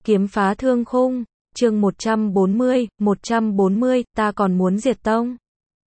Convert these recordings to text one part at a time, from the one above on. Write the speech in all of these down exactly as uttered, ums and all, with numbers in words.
Kiếm phá thương khung, chương một trăm bốn mươi, một trăm bốn mươi, ta còn muốn diệt tông.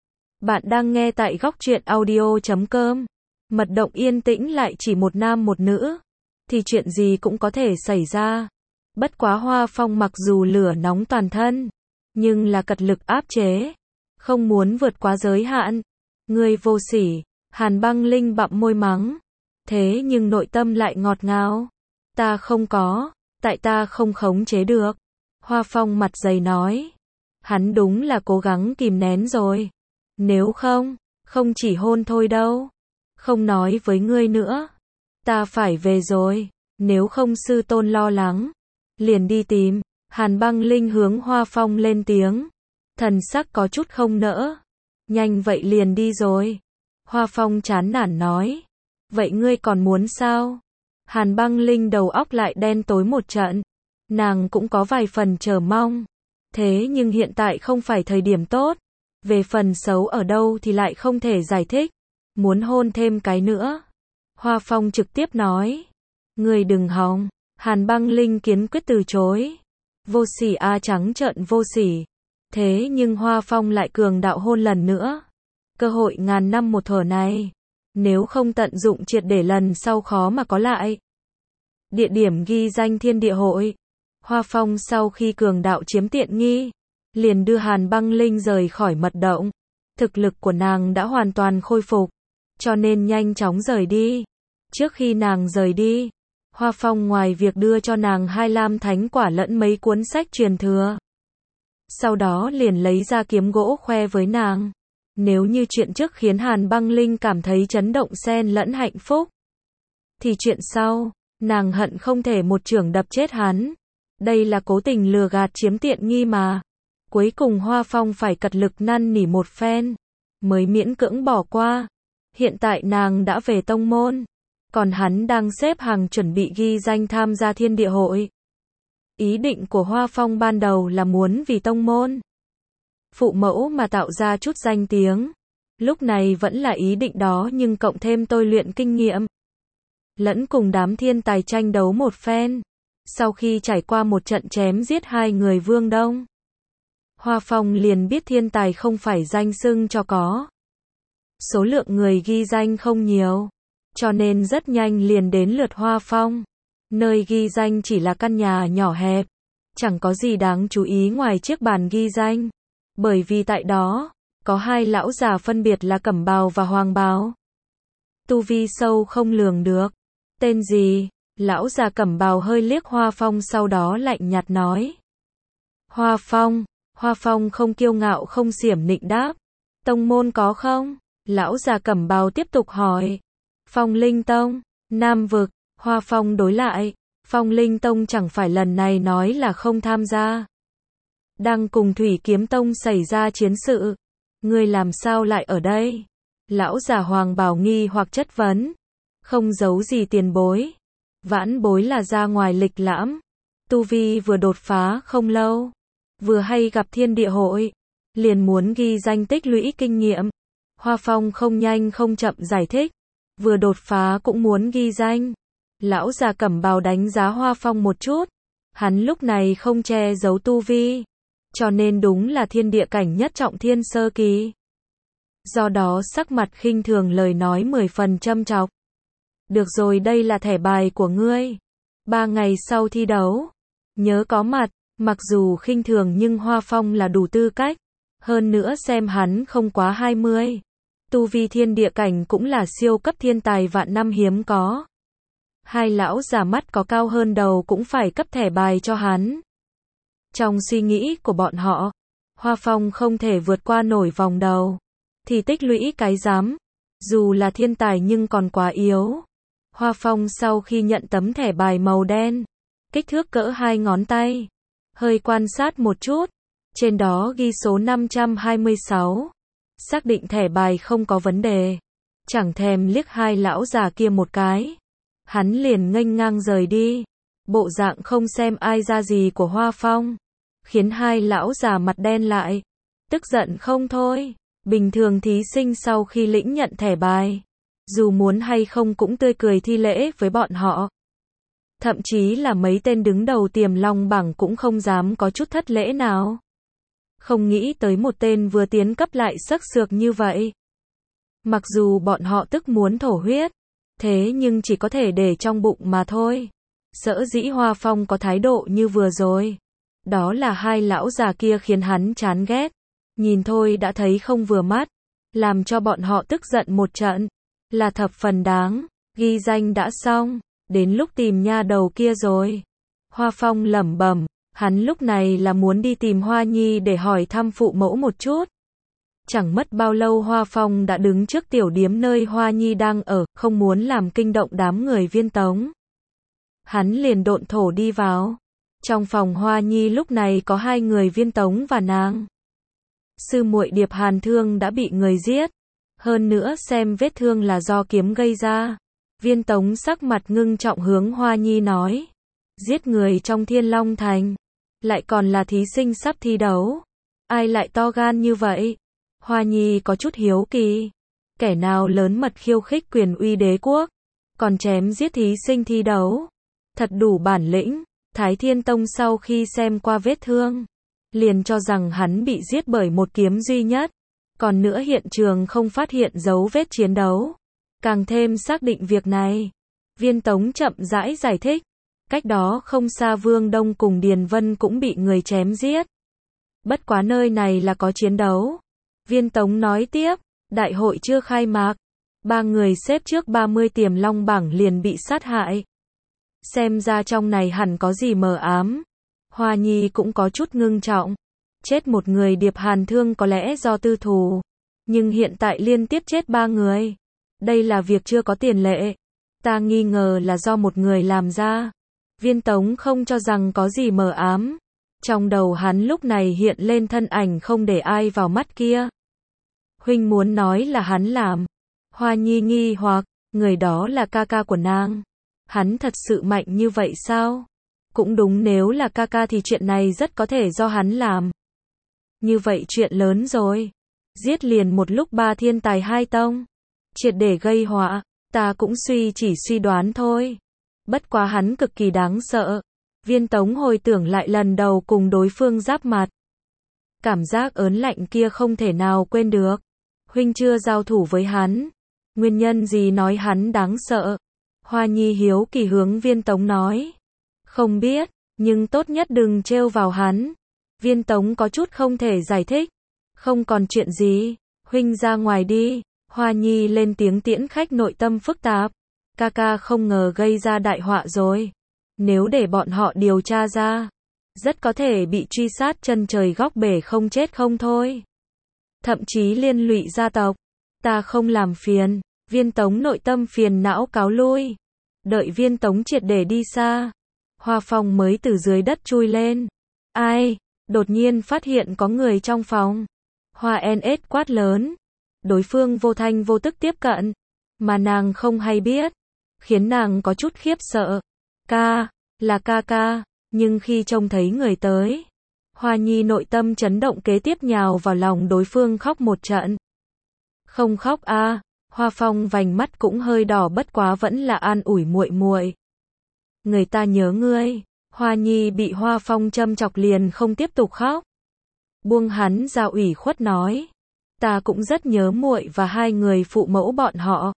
Bạn đang nghe tại góc truyện audio chấm com. Mật động yên tĩnh lại chỉ một nam một nữ, thì chuyện gì cũng có thể xảy ra. Bất quá Hoa Phong mặc dù lửa nóng toàn thân, nhưng là cật lực áp chế, không muốn vượt quá giới hạn. Ngươi vô sỉ, Hàn Băng Linh bặm môi mắng, thế nhưng nội tâm lại ngọt ngào. Ta không có, tại ta không khống chế được. Hoa Phong mặt dày nói, hắn đúng là cố gắng kìm nén rồi. Nếu không, không chỉ hôn thôi đâu. Không nói với ngươi nữa. Ta phải về rồi, nếu không sư tôn lo lắng. Liền đi tìm. Hàn Băng Linh hướng Hoa Phong lên tiếng. Thần sắc có chút không nỡ. Nhanh vậy liền đi rồi. Hoa Phong chán nản nói. Vậy ngươi còn muốn sao? Hàn Băng Linh đầu óc lại đen tối một trận. Nàng cũng có vài phần chờ mong. Thế nhưng hiện tại không phải thời điểm tốt. Về phần xấu ở đâu thì lại không thể giải thích. Muốn hôn thêm cái nữa. Hoa Phong trực tiếp nói. Ngươi đừng hòng. Hàn Băng Linh kiên quyết từ chối. Vô sỉ a trắng trợn vô sỉ. Thế nhưng Hoa Phong lại cường đạo hôn lần nữa. Cơ hội ngàn năm một thở này. Nếu không tận dụng triệt để lần sau khó mà có lại. Địa điểm ghi danh Thiên Địa Hội. Hoa Phong sau khi cường đạo chiếm tiện nghi, liền đưa Hàn Băng Linh rời khỏi mật động. Thực lực của nàng đã hoàn toàn khôi phục, cho nên nhanh chóng rời đi. Trước khi nàng rời đi, Hoa Phong ngoài việc đưa cho nàng hai lam thánh quả lẫn mấy cuốn sách truyền thừa, sau đó liền lấy ra kiếm gỗ khoe với nàng. Nếu như chuyện trước khiến Hàn Băng Linh cảm thấy chấn động xen lẫn hạnh phúc, thì chuyện sau, nàng hận không thể một chưởng đập chết hắn. Đây là cố tình lừa gạt chiếm tiện nghi mà. Cuối cùng Hoa Phong phải cật lực năn nỉ một phen, mới miễn cưỡng bỏ qua. Hiện tại nàng đã về tông môn, còn hắn đang xếp hàng chuẩn bị ghi danh tham gia Thiên Địa Hội. Ý định của Hoa Phong ban đầu là muốn vì tông môn phụ mẫu mà tạo ra chút danh tiếng. Lúc này vẫn là ý định đó, nhưng cộng thêm tôi luyện kinh nghiệm, lẫn cùng đám thiên tài tranh đấu một phen. Sau khi trải qua một trận chém giết hai người Vương Đông, Hoa Phong liền biết thiên tài không phải danh xưng cho có. Số lượng người ghi danh không nhiều, cho nên rất nhanh liền đến lượt Hoa Phong. Nơi ghi danh chỉ là căn nhà nhỏ hẹp, chẳng có gì đáng chú ý ngoài chiếc bàn ghi danh. Bởi vì tại đó, có hai lão già phân biệt là Cẩm Bào và Hoàng Bào. Tu vi sâu không lường được. Tên gì? Lão già Cẩm Bào hơi liếc Hoa Phong, sau đó lạnh nhạt nói. Hoa Phong. Hoa Phong không kiêu ngạo không xiểm nịnh đáp. Tông môn có không? Lão già Cẩm Bào tiếp tục hỏi. Phong Linh Tông, Nam Vực. Hoa Phong đối lại. Phong Linh Tông chẳng phải lần này nói là không tham gia. Đang cùng Thủy Kiếm Tông xảy ra chiến sự. Ngươi làm sao lại ở đây? Lão già Hoàng Bào nghi hoặc chất vấn. Không giấu gì tiền bối. Vãn bối là ra ngoài lịch lãm. Tu vi vừa đột phá không lâu, vừa hay gặp Thiên Địa Hội, liền muốn ghi danh tích lũy kinh nghiệm. Hoa Phong không nhanh không chậm giải thích. Vừa đột phá cũng muốn ghi danh. Lão già Cẩm Bào đánh giá Hoa Phong một chút. Hắn lúc này không che giấu tu vi, cho nên đúng là thiên địa cảnh nhất trọng thiên sơ kỳ. Do đó sắc mặt khinh thường, lời nói mười phần châm chọc. Được rồi, đây là thẻ bài của ngươi. Ba ngày sau thi đấu, nhớ có mặt. Mặc dù khinh thường nhưng Hoa Phong là đủ tư cách. Hơn nữa xem hắn không quá hai mươi. Tu vi thiên địa cảnh cũng là siêu cấp thiên tài vạn năm hiếm có. Hai lão già mắt có cao hơn đầu cũng phải cấp thẻ bài cho hắn. Trong suy nghĩ của bọn họ, Hoa Phong không thể vượt qua nổi vòng đầu. Thì tích lũy cái rắm. Dù là thiên tài nhưng còn quá yếu. Hoa Phong sau khi nhận tấm thẻ bài màu đen, kích thước cỡ hai ngón tay, hơi quan sát một chút, trên đó ghi số năm trăm hai mươi sáu. Xác định thẻ bài không có vấn đề, chẳng thèm liếc hai lão già kia một cái, hắn liền nghênh ngang rời đi. Bộ dạng không xem ai ra gì của Hoa Phong, khiến hai lão già mặt đen lại, tức giận không thôi. Bình thường thí sinh sau khi lĩnh nhận thẻ bài, dù muốn hay không cũng tươi cười thi lễ với bọn họ. Thậm chí là mấy tên đứng đầu Tiềm Long bảng cũng không dám có chút thất lễ nào. Không nghĩ tới một tên vừa tiến cấp lại sắc sược như vậy. Mặc dù bọn họ tức muốn thổ huyết, thế nhưng chỉ có thể để trong bụng mà thôi. Sở dĩ Hoa Phong có thái độ như vừa rồi, đó là hai lão già kia khiến hắn chán ghét. Nhìn thôi đã thấy không vừa mắt, làm cho bọn họ tức giận một trận, là thập phần đáng. Ghi danh đã xong, đến lúc tìm nha đầu kia rồi. Hoa Phong lẩm bẩm, hắn lúc này là muốn đi tìm Hoa Nhi để hỏi thăm phụ mẫu một chút. Chẳng mất bao lâu Hoa Phong đã đứng trước tiểu điếm nơi Hoa Nhi đang ở, không muốn làm kinh động đám người Viên Tống. Hắn liền độn thổ đi vào. Trong phòng Hoa Nhi lúc này có hai người Viên Tống và nàng. Sư muội Điệp Hàn thương đã bị người giết. Hơn nữa xem vết thương là do kiếm gây ra. Viên Tống sắc mặt ngưng trọng hướng Hoa Nhi nói. Giết người trong Thiên Long Thành. Lại còn là thí sinh sắp thi đấu. Ai lại to gan như vậy? Hoa Nhi có chút hiếu kỳ. Kẻ nào lớn mật khiêu khích quyền uy đế quốc, còn chém giết thí sinh thi đấu. Thật đủ bản lĩnh. Thái Thiên Tông sau khi xem qua vết thương, liền cho rằng hắn bị giết bởi một kiếm duy nhất. Còn nữa hiện trường không phát hiện dấu vết chiến đấu. Càng thêm xác định việc này. Viên Tống chậm rãi giải thích. Cách đó không xa Vương Đông cùng Điền Vân cũng bị người chém giết. Bất quá nơi này là có chiến đấu. Viên Tống nói tiếp, đại hội chưa khai mạc. Ba người xếp trước ba mươi Tiềm Long bảng liền bị sát hại. Xem ra trong này hẳn có gì mờ ám. Hoa Nhi cũng có chút ngưng trọng. Chết một người Điệp Hàn thương có lẽ do tư thù. Nhưng hiện tại liên tiếp chết ba người. Đây là việc chưa có tiền lệ. Ta nghi ngờ là do một người làm ra. Viên Tống không cho rằng có gì mờ ám. Trong đầu hắn lúc này hiện lên thân ảnh không để ai vào mắt kia. Huynh muốn nói là hắn làm. Hoa Nhi nghi hoặc, người đó là ca ca của nàng. Hắn thật sự mạnh như vậy sao? Cũng đúng, nếu là ca ca thì chuyện này rất có thể do hắn làm. Như vậy chuyện lớn rồi. Giết liền một lúc ba thiên tài hai tông. Triệt để gây họa. Ta cũng suy chỉ suy đoán thôi. Bất quá hắn cực kỳ đáng sợ. Viên Tống hồi tưởng lại lần đầu cùng đối phương giáp mặt. Cảm giác ớn lạnh kia không thể nào quên được. Huynh chưa giao thủ với hắn. Nguyên nhân gì nói hắn đáng sợ? Hoa Nhi hiếu kỳ hướng Viên Tống nói. Không biết, nhưng tốt nhất đừng trêu vào hắn. Viên Tống có chút không thể giải thích. Không còn chuyện gì, huynh ra ngoài đi. Hoa Nhi lên tiếng tiễn khách, nội tâm phức tạp. Ca ca không ngờ gây ra đại họa rồi. Nếu để bọn họ điều tra ra, rất có thể bị truy sát chân trời góc bể không chết không thôi. Thậm chí liên lụy gia tộc. Ta không làm phiền. Viên Tống nội tâm phiền não cáo lui. Đợi Viên Tống triệt để đi xa, Hoa Phong mới từ dưới đất chui lên. Ai? Đột nhiên phát hiện có người trong phòng. Hoa en ét quát lớn. Đối phương vô thanh vô tức tiếp cận, mà nàng không hay biết, khiến nàng có chút khiếp sợ. Ca, là ca ca, nhưng khi trông thấy người tới, Hoa Nhi nội tâm chấn động, kế tiếp nhào vào lòng đối phương khóc một trận. Không khóc a. À. Hoa Phong vành mắt cũng hơi đỏ, bất quá vẫn là an ủi muội muội. Người ta nhớ ngươi. Hoa Nhi bị Hoa Phong châm chọc liền không tiếp tục khóc. Buông hắn ra, ủy khuất nói. Ta cũng rất nhớ muội và hai người phụ mẫu bọn họ.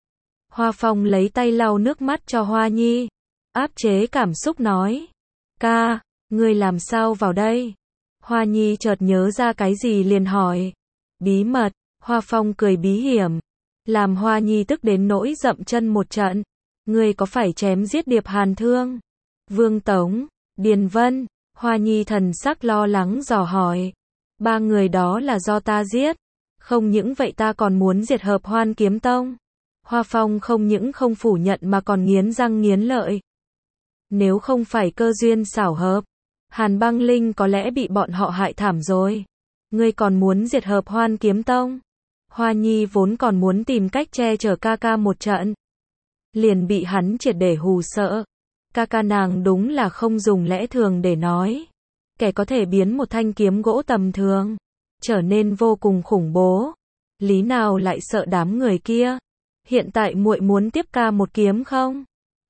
Hoa Phong lấy tay lau nước mắt cho Hoa Nhi. Áp chế cảm xúc nói. Ca, ngươi làm sao vào đây? Hoa Nhi chợt nhớ ra cái gì liền hỏi. Bí mật. Hoa Phong cười bí hiểm, làm Hoa Nhi tức đến nỗi dậm chân một trận. Ngươi có phải chém giết Điệp Hàn thương, Vương Tống, Điền Vân? Hoa Nhi thần sắc lo lắng dò hỏi. Ba người đó là do ta giết. Không những vậy ta còn muốn diệt Hợp Hoan Kiếm Tông. Hoa Phong không những không phủ nhận mà còn nghiến răng nghiến lợi. Nếu không phải cơ duyên xảo hợp, Hàn Băng Linh có lẽ bị bọn họ hại thảm rồi. Ngươi còn muốn diệt Hợp Hoan Kiếm Tông? Hoa Nhi vốn còn muốn tìm cách che chở ca ca một trận, liền bị hắn triệt để hù sợ. Ca ca nàng đúng là không dùng lẽ thường để nói. Kẻ có thể biến một thanh kiếm gỗ tầm thường trở nên vô cùng khủng bố, lý nào lại sợ đám người kia? Hiện tại muội muốn tiếp ca một kiếm không?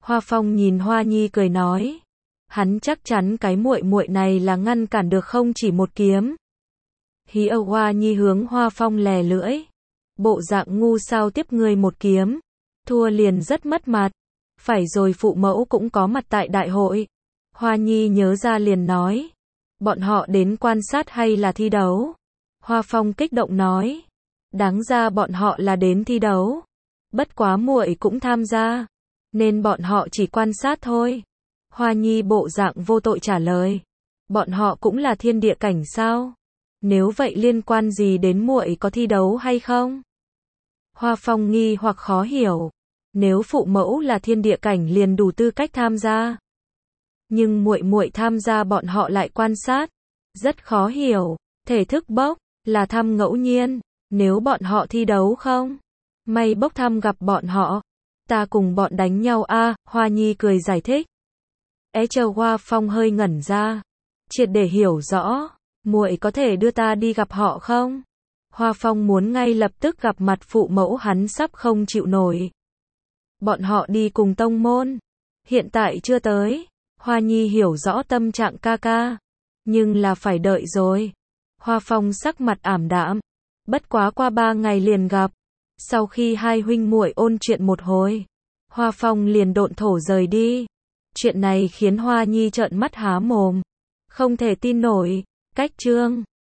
Hoa Phong nhìn Hoa Nhi cười nói, hắn chắc chắn cái muội muội này là ngăn cản được không chỉ một kiếm. Hí ơ Hoa Nhi hướng Hoa Phong lè lưỡi, bộ dạng ngu sao tiếp người một kiếm, thua liền rất mất mặt. Phải rồi, phụ mẫu cũng có mặt tại đại hội. Hoa Nhi nhớ ra liền nói, bọn họ đến quan sát hay là thi đấu? Hoa Phong kích động nói, đáng ra bọn họ là đến thi đấu. Bất quá muội cũng tham gia, nên bọn họ chỉ quan sát thôi. Hoa Nhi bộ dạng vô tội trả lời, bọn họ cũng là thiên địa cảnh sao? Nếu vậy liên quan gì đến muội có thi đấu hay không? Hoa Phong nghi hoặc khó hiểu, nếu phụ mẫu là thiên địa cảnh liền đủ tư cách tham gia. Nhưng muội muội tham gia bọn họ lại quan sát, rất khó hiểu. Thể thức bốc là thăm ngẫu nhiên, nếu bọn họ thi đấu không? May bốc thăm gặp bọn họ, ta cùng bọn đánh nhau a. À, Hoa Nhi cười giải thích. É chờ Hoa Phong hơi ngẩn ra, triệt để hiểu rõ, muội có thể đưa ta đi gặp họ không? Hoa Phong muốn ngay lập tức gặp mặt phụ mẫu hắn sắp không chịu nổi. Bọn họ đi cùng tông môn, hiện tại chưa tới. Hoa Nhi hiểu rõ tâm trạng ca ca, nhưng là phải đợi rồi. Hoa Phong sắc mặt ảm đạm, bất quá qua ba ngày liền gặp. Sau khi hai huynh muội ôn chuyện một hồi, Hoa Phong liền độn thổ rời đi. Chuyện này khiến Hoa Nhi trợn mắt há mồm, không thể tin nổi. Cách chương